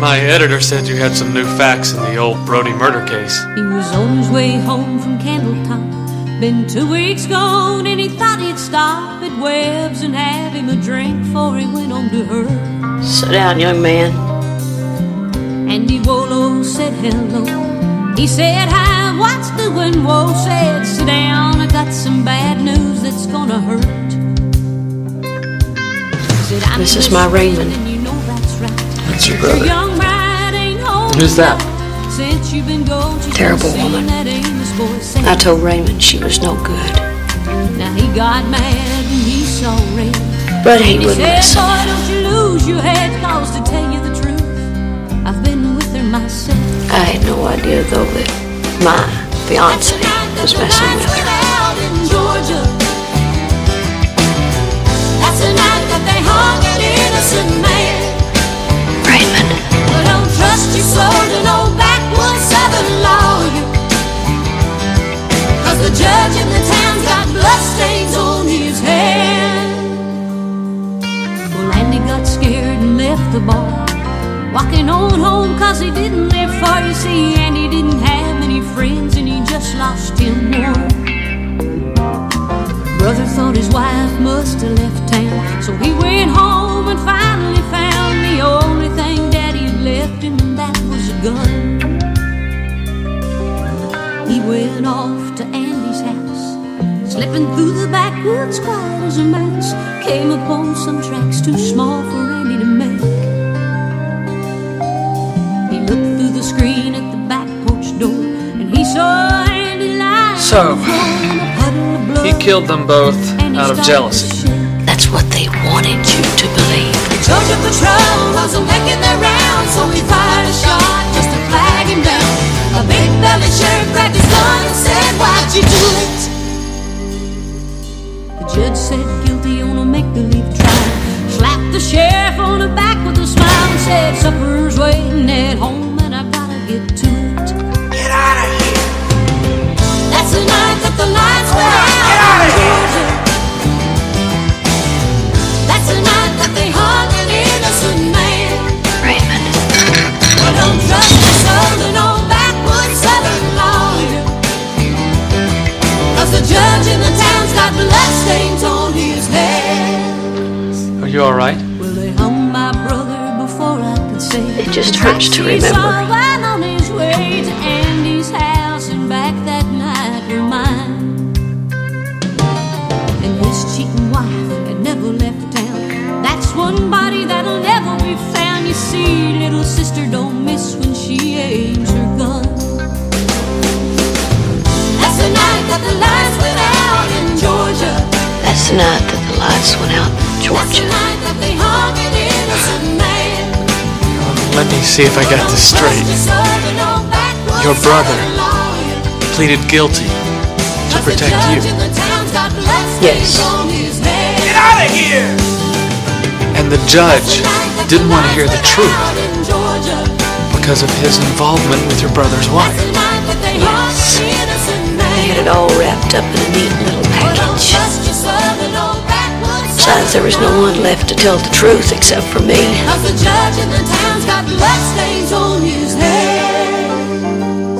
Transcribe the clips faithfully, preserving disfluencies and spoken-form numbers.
My editor said you had some new facts in the old Brody murder case. He was on his way home from Candletop. Been two weeks gone and he thought he'd stop at Webb's and have him a drink before he went on to her. Sit down, young man. Andy Wolo said hello. He said hi, what's doing? Whoa said sit down, I got some bad news that's gonna hurt. Said, this is my Raymond. And you know that's right. That's your brother. Young bride ain't home. Who's that? Since you've been gone, she's terrible woman. I told Raymond she was no good. Now he got mad and he saw red. But he and he wouldn't said, listen. Boy, don't you lose your head, cause to tell you the truth, I've been with her myself. I had no idea, though, that my fiance was messing with her. That's the night that they hung an innocent man. Raymond. Well, don't trust your soul to no backwoods southern lawyer, cause the judge in the town's got bloodstains on his hand. Well, Andy got scared and left the bar, walking on home cause he didn't live far. You see, Andy didn't have many friends and he just lost him one. Brother thought his wife must have left town, so he went home and finally found the only thing Daddy had left him, and that was a gun. He went off to Andy's house, slipping through the backwoods quiet as a mouse. Came upon some tracks too small for Andy to make. He looked through the screen at the back porch door, and he saw Andy lying So, in a puddle of blood. he killed them both out of jealousy. That's what they wanted you to believe. The Georgia Patrol wasn't making their rounds, so he fired a shot just to flag him down. A big belly sheriff grabbed his gun and said, why'd you do it? The judge said guilty on a make-believe trial, slapped the sheriff on the back with a smile and said, supper's waiting at home and I gotta get to it. Get out of here! That's the night that the lights went out. Get out of here! That's the night that they hung an innocent man. Raymond. Well, don't trust your soul to no backwoods southern lawyer, cause the judge in the town's got bloodstains on his head. Are you alright? Well, they hung my brother before I could say It just hurts to remember. While on his way to Andy's house and back that night were mine. And his cheating wife had never left town. That's one body that'll never be found. You see, little sister don't miss when she aims her gun. That's the night that the lights went out in Georgia. That's the night that the lights went out in That's the Georgia. night that they hung an innocent man. Let me see if I got this straight. Your brother pleaded guilty to protect you. Yes. Get out of here! And the judge didn't want to hear the truth because of his involvement with your brother's wife. Yes. They had it all wrapped up in a neat little package. Besides, there was no one left to tell the truth except for me. Cause the judge in the town's got bloodstains on his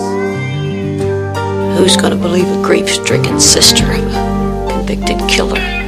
hands. Who's gonna believe a grief-stricken sister of a convicted killer?